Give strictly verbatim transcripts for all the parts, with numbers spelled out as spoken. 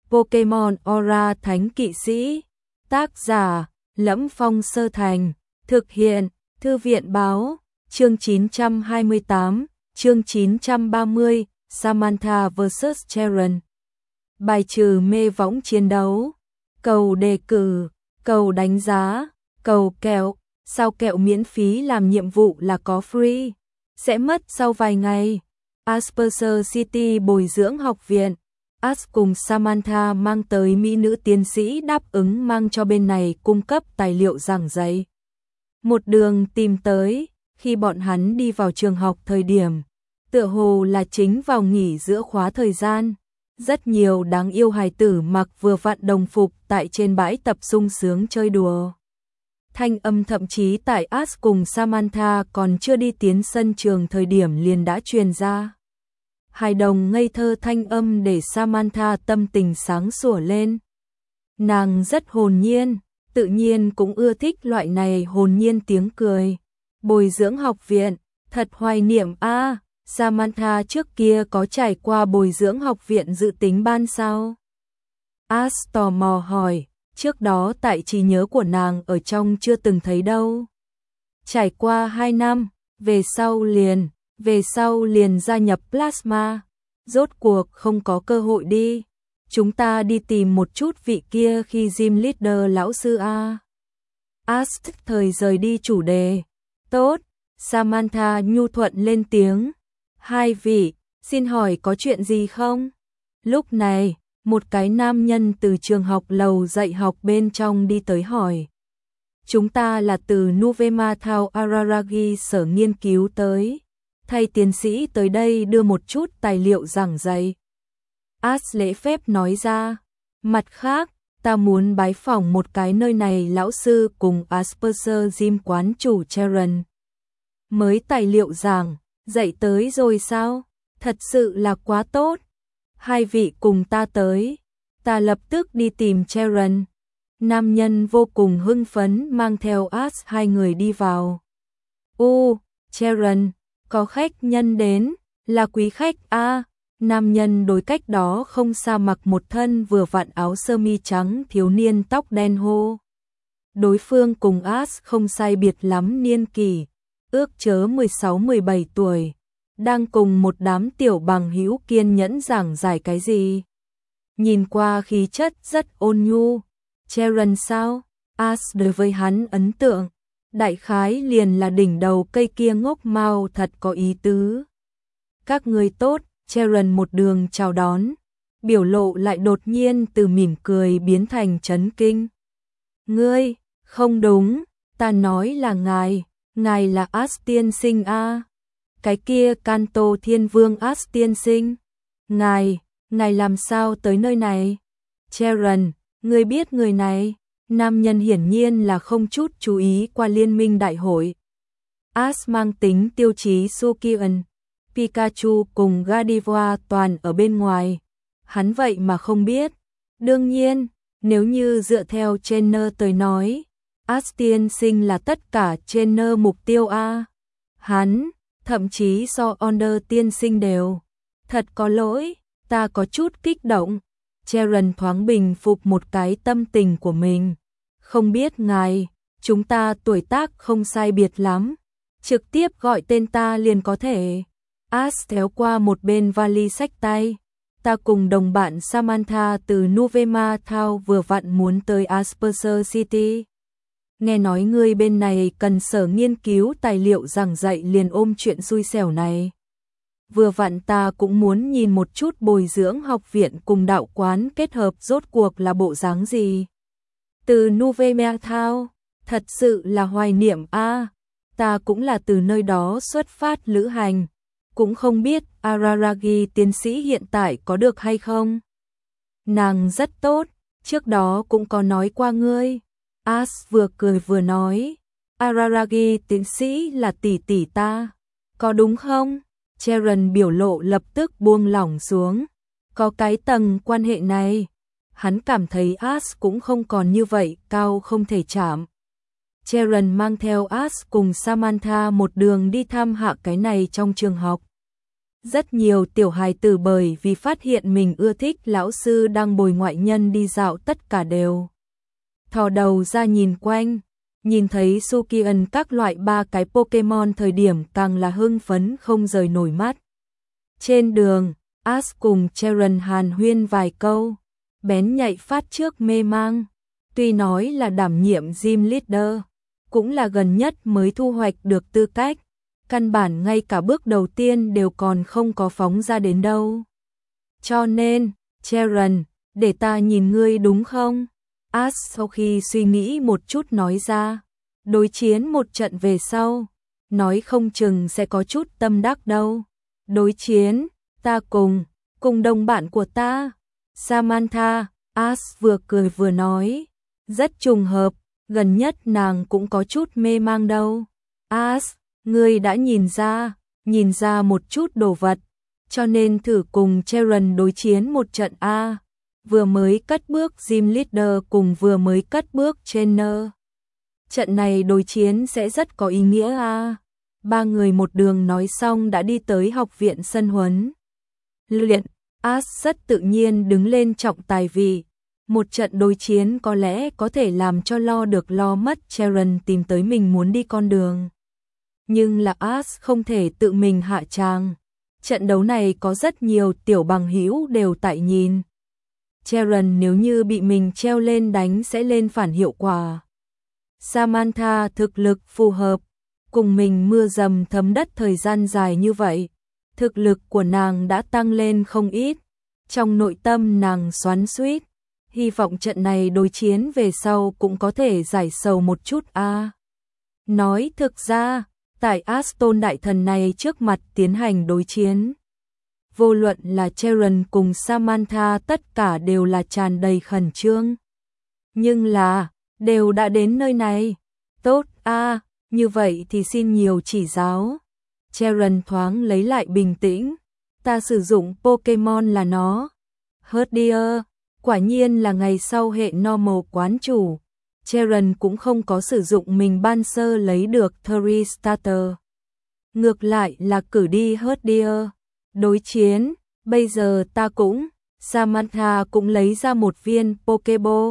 Pokemon Aura Thánh Kỵ Sĩ. Tác giả Lẫm Phong Sơ Thành. Thực hiện Thư viện Báo. Chương chín trăm hai mươi tám, chương chín trăm ba mươi, Samantha versus. Sharon. Bài trừ mê võng chiến đấu. Cầu đề cử, cầu đánh giá, cầu kẹo. Sao kẹo miễn phí làm nhiệm vụ là có free? Sẽ mất sau vài ngày. Asperger City Bồi dưỡng học viện. As cùng Samantha mang tới mỹ nữ tiến sĩ đáp ứng mang cho bên này cung cấp tài liệu giảng dạy. Một đường tìm tới, khi bọn hắn đi vào trường học thời điểm, tựa hồ là chính vào nghỉ giữa khóa thời gian. Rất nhiều đáng yêu hài tử mặc vừa vặn đồng phục tại trên bãi tập sung sướng chơi đùa. Thanh âm thậm chí tại As cùng Samantha còn chưa đi tiến sân trường thời điểm liền đã truyền ra. Hài đồng ngây thơ thanh âm để Samantha tâm tình sáng sủa lên. Nàng rất hồn nhiên, tự nhiên cũng ưa thích loại này hồn nhiên tiếng cười. Bồi dưỡng học viện, thật hoài niệm a. À, Samantha trước kia có trải qua bồi dưỡng học viện dự tính ban sao? As tò mò hỏi, trước đó tại trí nhớ của nàng ở trong chưa từng thấy đâu. Trải qua hai năm, về sau liền, về sau liền gia nhập Plasma, rốt cuộc không có cơ hội đi. Chúng ta đi tìm một chút vị kia khi gym leader lão sư a. As thời rời đi chủ đề. Tốt, Samantha nhu thuận lên tiếng. Hai vị, xin hỏi có chuyện gì không? Lúc này, một cái nam nhân từ trường học lầu dạy học bên trong đi tới hỏi. Chúng ta là từ Nuvema Thao Araragi sở nghiên cứu tới. Thay tiến sĩ tới đây đưa một chút tài liệu giảng dạy. As lễ phép nói ra. Mặt khác, ta muốn bái phỏng một cái nơi này lão sư cùng Asperger Gym quán chủ Sharon. Mới tài liệu giảng, dạy tới rồi sao? Thật sự là quá tốt. Hai vị cùng ta tới. Ta lập tức đi tìm Sharon. Nam nhân vô cùng hưng phấn mang theo As hai người đi vào. U, Sharon, có khách nhân đến, là quý khách a. À, nam nhân đối cách đó không xa mặc một thân vừa vặn áo sơ mi trắng thiếu niên tóc đen hô. Đối phương cùng As không sai biệt lắm niên kỷ, ước chớ mười sáu mười bảy tuổi, đang cùng một đám tiểu bằng hữu kiên nhẫn giảng giải cái gì. Nhìn qua khí chất rất ôn nhu. Sharon sao? As đối với hắn ấn tượng, đại khái liền là đỉnh đầu cây kia ngốc mau thật có ý tứ. Các người tốt, Sharon một đường chào đón, biểu lộ lại đột nhiên từ mỉm cười biến thành chấn kinh. Ngươi, không đúng, ta nói là ngài, ngài là As tiên sinh a. Cái kia Kanto Thiên Vương As tiên sinh. Ngài, ngài làm sao tới nơi này? Sharon, ngươi biết người này? Nam nhân hiển nhiên là không chút chú ý qua liên minh đại hội. As mang tính tiêu chí Sukion, Pikachu cùng Gardevoir toàn ở bên ngoài. Hắn vậy mà không biết. Đương nhiên, nếu như dựa theo trainer tới nói, As tiên sinh là tất cả trainer mục tiêu A. Hắn, thậm chí so Onder tiên sinh đều. Thật có lỗi, ta có chút kích động. Sharon thoáng bình phục một cái tâm tình của mình. Không biết ngài, chúng ta tuổi tác không sai biệt lắm. Trực tiếp gọi tên ta liền có thể. As theo qua một bên vali sách tay. Ta cùng đồng bạn Samantha từ Nuvema Thao vừa vặn muốn tới Asperger City. Nghe nói ngươi bên này cần sở nghiên cứu tài liệu giảng dạy liền ôm chuyện xui xẻo này. Vừa vặn ta cũng muốn nhìn một chút bồi dưỡng học viện cùng đạo quán kết hợp rốt cuộc là bộ dáng gì. Từ Nuvema Thao, thật sự là hoài niệm a. À, ta cũng là từ nơi đó xuất phát lữ hành, cũng không biết Araragi tiến sĩ hiện tại có được hay không. Nàng rất tốt, trước đó cũng có nói qua ngươi. As vừa cười vừa nói, Araragi tiến sĩ là tỷ tỷ ta, có đúng không? Sharon biểu lộ lập tức buông lỏng xuống. Có cái tầng quan hệ này, hắn cảm thấy As cũng không còn như vậy cao không thể chạm. Sharon mang theo As cùng Samantha một đường đi thăm hạ cái này trong trường học. Rất nhiều tiểu hài tử bởi vì phát hiện mình ưa thích lão sư đang bồi ngoại nhân đi dạo tất cả đều thò đầu ra nhìn quanh, nhìn thấy Sukian các loại ba cái Pokemon thời điểm càng là hưng phấn không rời nổi mắt. Trên đường, Ash cùng Cheren hàn huyên vài câu, bén nhạy phát trước mê mang, tuy nói là đảm nhiệm gym leader, cũng là gần nhất mới thu hoạch được tư cách, căn bản ngay cả bước đầu tiên đều còn không có phóng ra đến đâu. Cho nên, Cheren, để ta nhìn ngươi đúng không? Ash sau khi suy nghĩ một chút nói ra, đối chiến một trận về sau, nói không chừng sẽ có chút tâm đắc đâu. Đối chiến, ta cùng, cùng đồng bạn của ta, Samantha, Ash vừa cười vừa nói, rất trùng hợp, gần nhất nàng cũng có chút mê mang đâu. Ash, ngươi đã nhìn ra, nhìn ra một chút đồ vật, cho nên thử cùng Cheren đối chiến một trận a. Vừa mới cất bước gym leader cùng vừa mới cất bước trainer. Trận này đối chiến sẽ rất có ý nghĩa a. Ba người một đường nói xong đã đi tới học viện sân huấn luyện. Ash rất tự nhiên đứng lên trọng tài vị. Một trận đối chiến có lẽ có thể làm cho lo được lo mất Cheren tìm tới mình muốn đi con đường. Nhưng là Ash không thể tự mình hạ tràng. Trận đấu này có rất nhiều tiểu bằng hữu đều tại nhìn. Cheren nếu như bị mình treo lên đánh sẽ lên phản hiệu quả. Samantha thực lực phù hợp, cùng mình mưa dầm thấm đất thời gian dài như vậy. Thực lực của nàng đã tăng lên không ít. Trong nội tâm nàng xoắn xuýt, hy vọng trận này đối chiến về sau cũng có thể giải sầu một chút a. À, nói thực ra, tại Aston đại thần này trước mặt tiến hành đối chiến, vô luận là Cheren cùng Samantha tất cả đều là tràn đầy khẩn trương. Nhưng là, đều đã đến nơi này. Tốt a, à, như vậy thì xin nhiều chỉ giáo. Cheren thoáng lấy lại bình tĩnh. Ta sử dụng Pokemon là nó. Herdier, quả nhiên là ngày sau hệ normal quán chủ. Cheren cũng không có sử dụng mình ban sơ lấy được Three Starter. Ngược lại là cử đi Herdier. Đối chiến, bây giờ ta cũng, Samantha cũng lấy ra một viên Pokeball.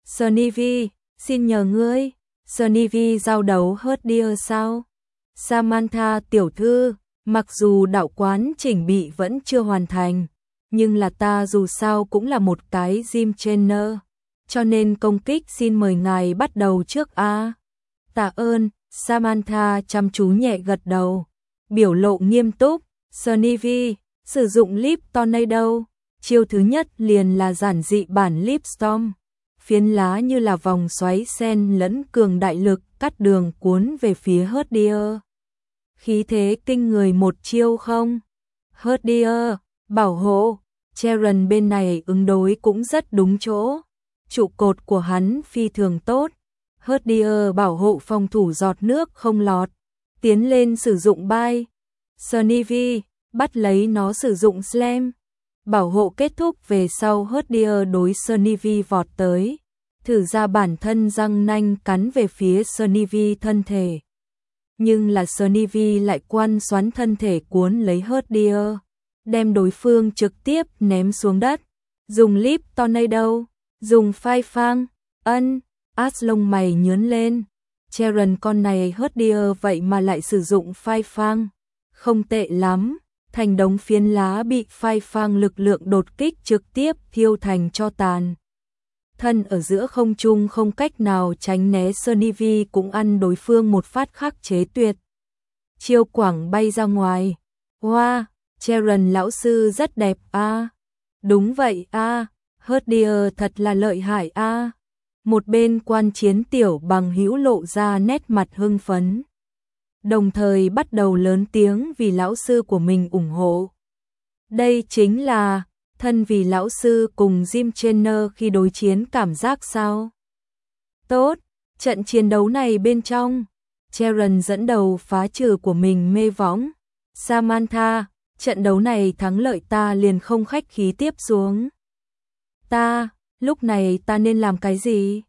Snivy, xin nhờ ngươi, Snivy giao đấu Herdier sao? Samantha tiểu thư, mặc dù đạo quán chỉnh bị vẫn chưa hoàn thành, nhưng là ta dù sao cũng là một cái gym trainer, cho nên công kích xin mời ngài bắt đầu trước a. Tạ ơn, Samantha chăm chú nhẹ gật đầu, biểu lộ nghiêm túc. Snivy, sử dụng Leaf Tornado, chiêu thứ nhất liền là giản dị bản Leaf Storm, phiến lá như là vòng xoáy sen lẫn cường đại lực cắt đường cuốn về phía Herdier. Khí thế kinh người một chiêu không? Herdier, bảo hộ, Cheren bên này ứng đối cũng rất đúng chỗ. Trụ cột của hắn phi thường tốt. Herdier bảo hộ phòng thủ giọt nước không lọt, tiến lên sử dụng bay. Snivy, bắt lấy nó sử dụng Slam. Bảo hộ kết thúc về sau Herdier đối Snivy vọt tới, thử ra bản thân răng nanh cắn về phía Snivy thân thể. Nhưng là Snivy lại quan xoắn thân thể cuốn lấy Herdier, đem đối phương trực tiếp ném xuống đất. Dùng Leaf Tornado, dùng phai phang, ân, Ash lông mày nhướng lên. Cheren con này Herdier vậy mà lại sử dụng phai phang. Không tệ lắm, thành đống phiến lá bị phai phang lực lượng đột kích trực tiếp thiêu thành tro tàn. Thân ở giữa không trung không cách nào tránh né, Snivy cũng ăn đối phương một phát khắc chế tuyệt. Chiêu quảng bay ra ngoài. Wow, Cheren lão sư rất đẹp a. À. Đúng vậy a, à. Herdier thật là lợi hại a. À. Một bên quan chiến tiểu bằng hữu lộ ra nét mặt hưng phấn, đồng thời bắt đầu lớn tiếng vì lão sư của mình ủng hộ. Đây chính là thân vì lão sư cùng gym trainer khi đối chiến cảm giác sao? Tốt, trận chiến đấu này bên trong, Cheren dẫn đầu phá trừ của mình mê võng. Samantha, trận đấu này thắng lợi ta liền không khách khí tiếp xuống. Ta, lúc này ta nên làm cái gì?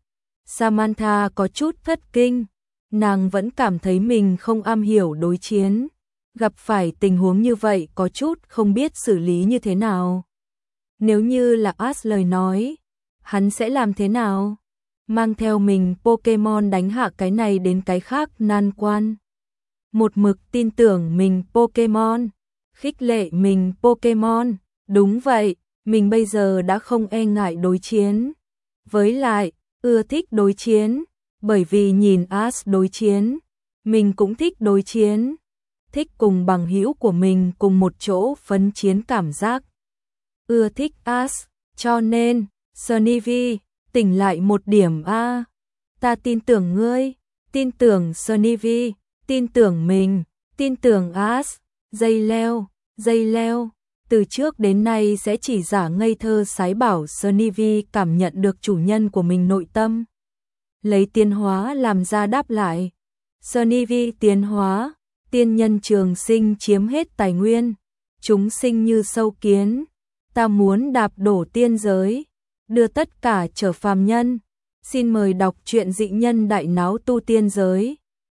Samantha có chút thất kinh, nàng vẫn cảm thấy mình không am hiểu đối chiến, gặp phải tình huống như vậy có chút không biết xử lý như thế nào. Nếu như là Ash lời nói, hắn sẽ làm thế nào? Mang theo mình Pokemon đánh hạ cái này đến cái khác nan quan. Một mực tin tưởng mình Pokemon, khích lệ mình Pokemon, đúng vậy, mình bây giờ đã không e ngại đối chiến. Với lại, ưa thích đối chiến, bởi vì nhìn Ash đối chiến, mình cũng thích đối chiến, thích cùng bằng hữu của mình cùng một chỗ phấn chiến cảm giác. Ưa thích Ash, cho nên, Snivy, tỉnh lại một điểm a. Ta tin tưởng ngươi, tin tưởng Snivy, tin tưởng mình, tin tưởng Ash. Dây leo, dây leo, từ trước đến nay sẽ chỉ giả ngây thơ sái bảo Snivy cảm nhận được chủ nhân của mình nội tâm. Lấy tiến hóa làm ra đáp lại. Snivy tiến hóa, tiên nhân trường sinh chiếm hết tài nguyên, chúng sinh như sâu kiến, ta muốn đạp đổ tiên giới, đưa tất cả trở phàm nhân. Xin mời đọc truyện Dị Nhân Đại Náo Tu Tiên Giới.